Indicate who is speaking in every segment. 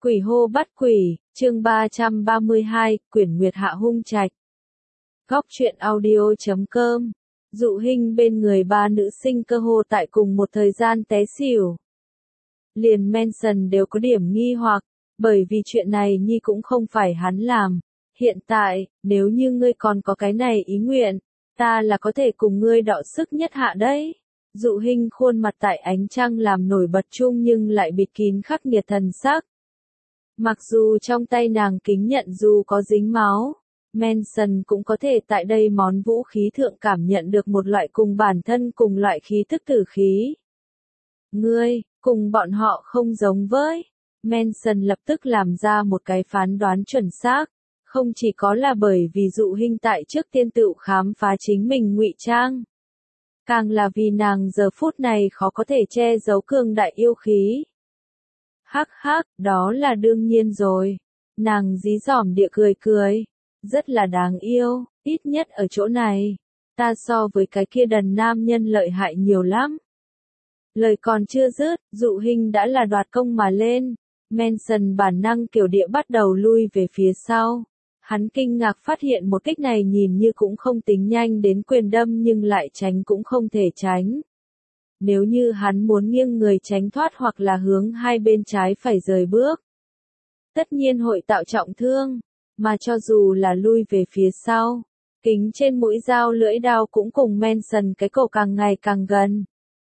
Speaker 1: Quỷ hô bắt quỷ, chương 332, Quyển Nguyệt Hạ hung trạch. Góc truyện audio.com. Dụ Hinh bên người ba nữ sinh cơ hồ tại cùng một thời gian té xỉu. Liền Manson đều có điểm nghi hoặc, bởi vì chuyện này Nhi cũng không phải hắn làm. Hiện tại, nếu như ngươi còn có cái này ý nguyện, ta là có thể cùng ngươi đọ sức nhất hạ đấy. Dụ Hinh khuôn mặt tại ánh trăng làm nổi bật chung nhưng lại bịt kín khắc nghiệt thần sắc. Mặc dù trong tay nàng kính nhận dù có dính máu, Manson cũng có thể tại đây món vũ khí thượng cảm nhận được một loại cùng bản thân cùng loại khí thức tử khí. Ngươi, cùng bọn họ không giống với. Manson lập tức làm ra một cái phán đoán chuẩn xác, không chỉ có là bởi vì Dụ Hinh tại trước tiên tự khám phá chính mình ngụy trang. Càng là vì nàng giờ phút này khó có thể che giấu cường đại yêu khí. Hắc hắc, đó là đương nhiên rồi. Nàng dí dỏm địa cười cười. Rất là đáng yêu, ít nhất ở chỗ này. Ta so với cái kia đần nam nhân lợi hại nhiều lắm. Lời còn chưa dứt, Dụ Hinh đã là đoạt công mà lên. Manson bản năng kiểu địa bắt đầu lui về phía sau. Hắn kinh ngạc phát hiện một kích này nhìn như cũng không tính nhanh đến quyền đâm nhưng lại tránh cũng không thể tránh. Nếu như hắn muốn nghiêng người tránh thoát hoặc là hướng hai bên trái phải rời bước, tất nhiên hội tạo trọng thương, mà cho dù là lui về phía sau, kính trên mũi dao lưỡi đao cũng cùng Manson cái cổ càng ngày càng gần.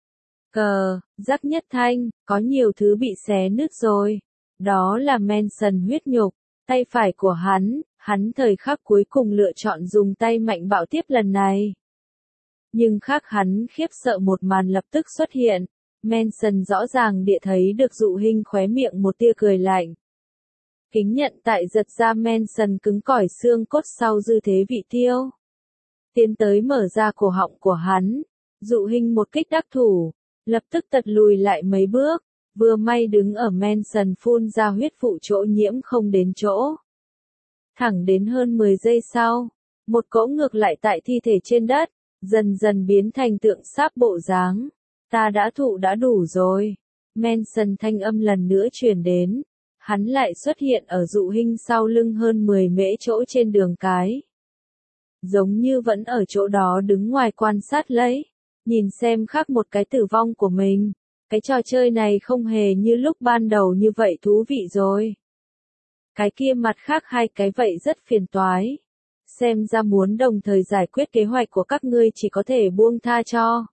Speaker 1: Cờ, rắc nhất thanh, có nhiều thứ bị xé nứt rồi. Đó là Manson huyết nhục, tay phải của hắn thời khắc cuối cùng lựa chọn dùng tay mạnh bạo tiếp lần này. Nhưng khác hắn khiếp sợ một màn lập tức xuất hiện, Manson rõ ràng địa thấy được Dụ Hinh khóe miệng một tia cười lạnh. Kính nhận tại giật ra Manson cứng cỏi xương cốt sau dư thế vị tiêu. Tiến tới mở ra cổ họng của hắn, Dụ Hinh một kích đắc thủ, lập tức tật lùi lại mấy bước, vừa may đứng ở Manson phun ra huyết vụ chỗ nhiễm không đến chỗ. Thẳng đến hơn 10 giây sau, một cỗ ngược lại tại thi thể trên đất, dần dần biến thành tượng sáp bộ dáng. Ta đã thụ đã đủ rồi. Manson thanh âm lần nữa truyền đến. Hắn lại xuất hiện ở Dụ Hinh sau lưng hơn 10 mễ chỗ trên đường cái. Giống như vẫn ở chỗ đó đứng ngoài quan sát lấy. Nhìn xem khác một cái tử vong của mình. Cái trò chơi này không hề như lúc ban đầu như vậy thú vị rồi. Cái kia mặt khác hai cái vậy rất phiền toái. Xem ra muốn đồng thời giải quyết kế hoạch của các ngươi chỉ có thể buông tha cho.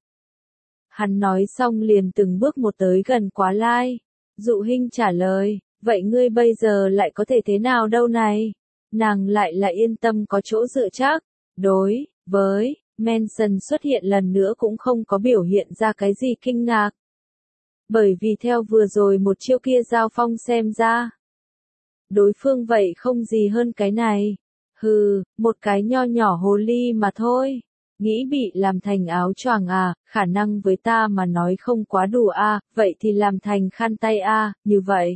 Speaker 1: Hắn nói xong liền từng bước một tới gần Quá Lai. Dụ Hinh trả lời, vậy ngươi bây giờ lại có thể thế nào đâu này? Nàng lại là yên tâm có chỗ dựa chắc. Đối với Manson xuất hiện lần nữa cũng không có biểu hiện ra cái gì kinh ngạc. Bởi vì theo vừa rồi một chiêu kia giao phong xem ra, đối phương vậy không gì hơn cái này. Hừ, một cái nho nhỏ hồ ly mà thôi. Nghĩ bị làm thành áo choàng à, khả năng với ta mà nói không quá đủ à, vậy thì làm thành khăn tay à, như vậy.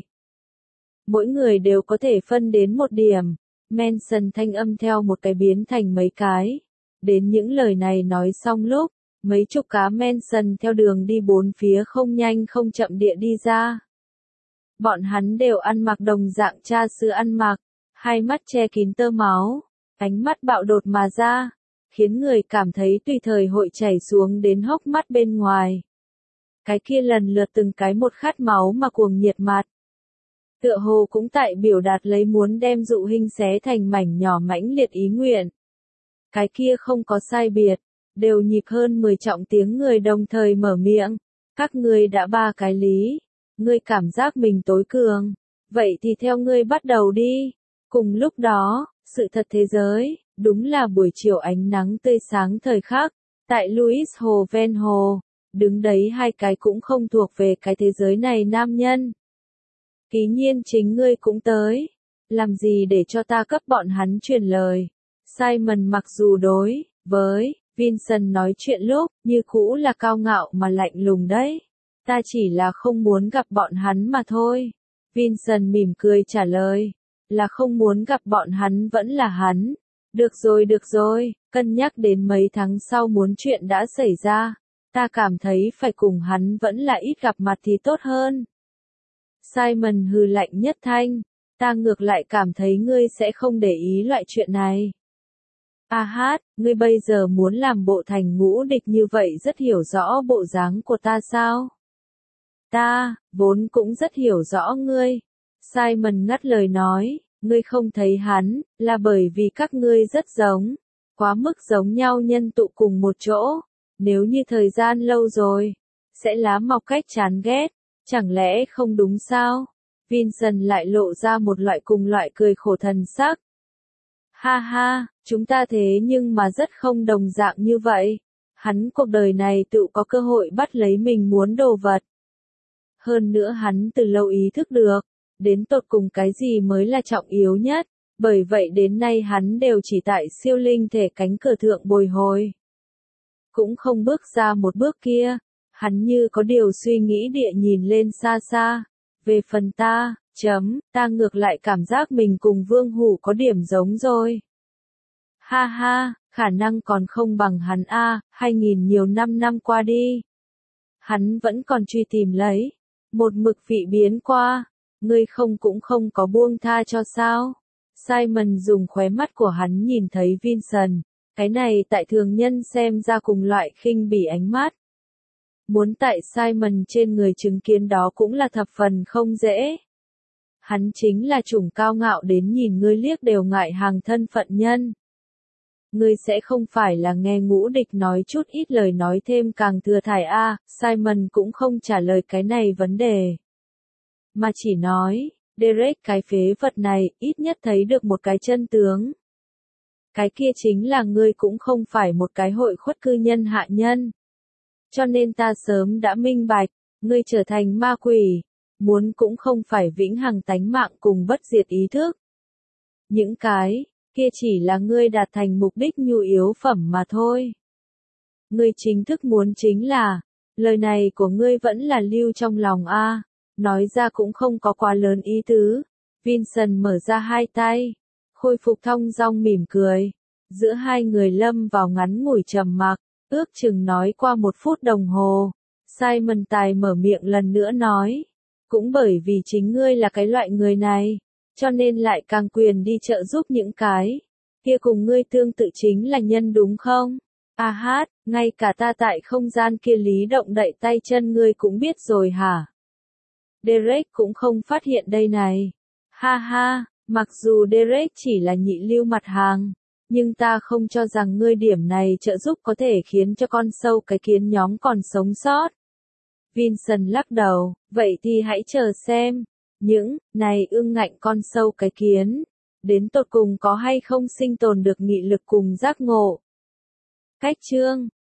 Speaker 1: Mỗi người đều có thể phân đến một điểm. Manson thanh âm theo một cái biến thành mấy cái. Đến những lời này nói xong lúc, mấy chục cá Manson theo đường đi bốn phía không nhanh không chậm địa đi ra. Bọn hắn đều ăn mặc đồng dạng cha xứ ăn mặc. Hai mắt che kín tơ máu, ánh mắt bạo đột mà ra, khiến người cảm thấy tùy thời hội chảy xuống đến hốc mắt bên ngoài. Cái kia lần lượt từng cái một khát máu mà cuồng nhiệt mặt. Tựa hồ cũng tại biểu đạt lấy muốn đem Dụ Hinh xé thành mảnh nhỏ mãnh liệt ý nguyện. Cái kia không có sai biệt, đều nhịp hơn 10 trọng tiếng người đồng thời mở miệng. Các ngươi đã ba cái lý, ngươi cảm giác mình tối cường, vậy thì theo ngươi bắt đầu đi. Cùng lúc đó, sự thật thế giới, đúng là buổi chiều ánh nắng tươi sáng thời khắc, tại Louis Hồ ven hồ, đứng đấy hai cái cũng không thuộc về cái thế giới này nam nhân. Ký nhiên chính ngươi cũng tới, làm gì để cho ta cấp bọn hắn truyền lời. Simon mặc dù đối với Vincent nói chuyện lúc, như cũ là cao ngạo mà lạnh lùng đấy. Ta chỉ là không muốn gặp bọn hắn mà thôi. Vincent mỉm cười trả lời. Là không muốn gặp bọn hắn vẫn là hắn. Được rồi, cân nhắc đến mấy tháng sau muốn chuyện đã xảy ra. Ta cảm thấy phải cùng hắn vẫn là ít gặp mặt thì tốt hơn. Simon hừ lạnh nhất thanh, ta ngược lại cảm thấy ngươi sẽ không để ý loại chuyện này. A hát, ngươi bây giờ muốn làm bộ thành ngũ địch như vậy rất hiểu rõ bộ dáng của ta sao? Ta, vốn cũng rất hiểu rõ ngươi. Simon ngắt lời nói, ngươi không thấy hắn, là bởi vì các ngươi rất giống, quá mức giống nhau nhân tụ cùng một chỗ. Nếu như thời gian lâu rồi, sẽ lá mọc cách chán ghét, chẳng lẽ không đúng sao? Vincent lại lộ ra một loại cùng loại cười khổ thần sắc. Ha ha, chúng ta thế nhưng mà rất không đồng dạng như vậy. Hắn cuộc đời này tự có cơ hội bắt lấy mình muốn đồ vật. Hơn nữa hắn từ lâu ý thức được, đến tột cùng cái gì mới là trọng yếu nhất, bởi vậy đến nay hắn đều chỉ tại siêu linh thể cánh cửa thượng bồi hồi. Cũng không bước ra một bước kia, hắn như có điều suy nghĩ địa nhìn lên xa xa. Về phần ta, ta ngược lại cảm giác mình cùng Vương Hủ có điểm giống rồi. Ha ha, khả năng còn không bằng hắn a, 2000 nhiều năm qua đi. Hắn vẫn còn truy tìm lấy, một mực vị biến qua, ngươi cũng không có buông tha cho sao? Simon dùng khóe mắt của hắn nhìn thấy Vincent, cái này tại thường nhân xem ra cùng loại khinh bỉ ánh mắt. Muốn tại Simon trên người chứng kiến đó cũng là thập phần không dễ. Hắn chính là chủng cao ngạo đến nhìn ngươi liếc đều ngại hàng thân phận nhân. Ngươi sẽ không phải là nghe ngũ địch nói chút ít lời nói thêm càng thừa thải a? Simon cũng không trả lời cái này vấn đề. Mà chỉ nói, Derek cái phế vật này, ít nhất thấy được một cái chân tướng. Cái kia chính là ngươi cũng không phải một cái hội khuất cư nhân hạ nhân. Cho nên ta sớm đã minh bạch, ngươi trở thành ma quỷ, muốn cũng không phải vĩnh hằng tánh mạng cùng bất diệt ý thức. Những cái kia chỉ là ngươi đạt thành mục đích nhu yếu phẩm mà thôi. Ngươi chính thức muốn chính là, lời này của ngươi vẫn là lưu trong lòng a, nói ra cũng không có quá lớn ý tứ. Vincent mở ra hai tay, khôi phục thong dong mỉm cười. Giữa hai người lâm vào ngắn ngủi trầm mặc, ước chừng nói qua 1 phút đồng hồ. Simon tài mở miệng lần nữa nói, cũng bởi vì chính ngươi là cái loại người này, cho nên lại càng quyền đi trợ giúp những cái kia cùng ngươi tương tự chính là nhân đúng không? A hát, ngay cả ta tại không gian kia lý động đậy tay chân ngươi cũng biết rồi hả? Derek cũng không phát hiện đây này. Ha ha, mặc dù Derek chỉ là nhị lưu mặt hàng, nhưng ta không cho rằng ngươi điểm này trợ giúp có thể khiến cho con sâu cái kiến nhóm còn sống sót. Vincent lắc đầu, vậy thì hãy chờ xem, những này ương ngạnh con sâu cái kiến, đến tột cùng có hay không sinh tồn được nghị lực cùng giác ngộ. Cách chương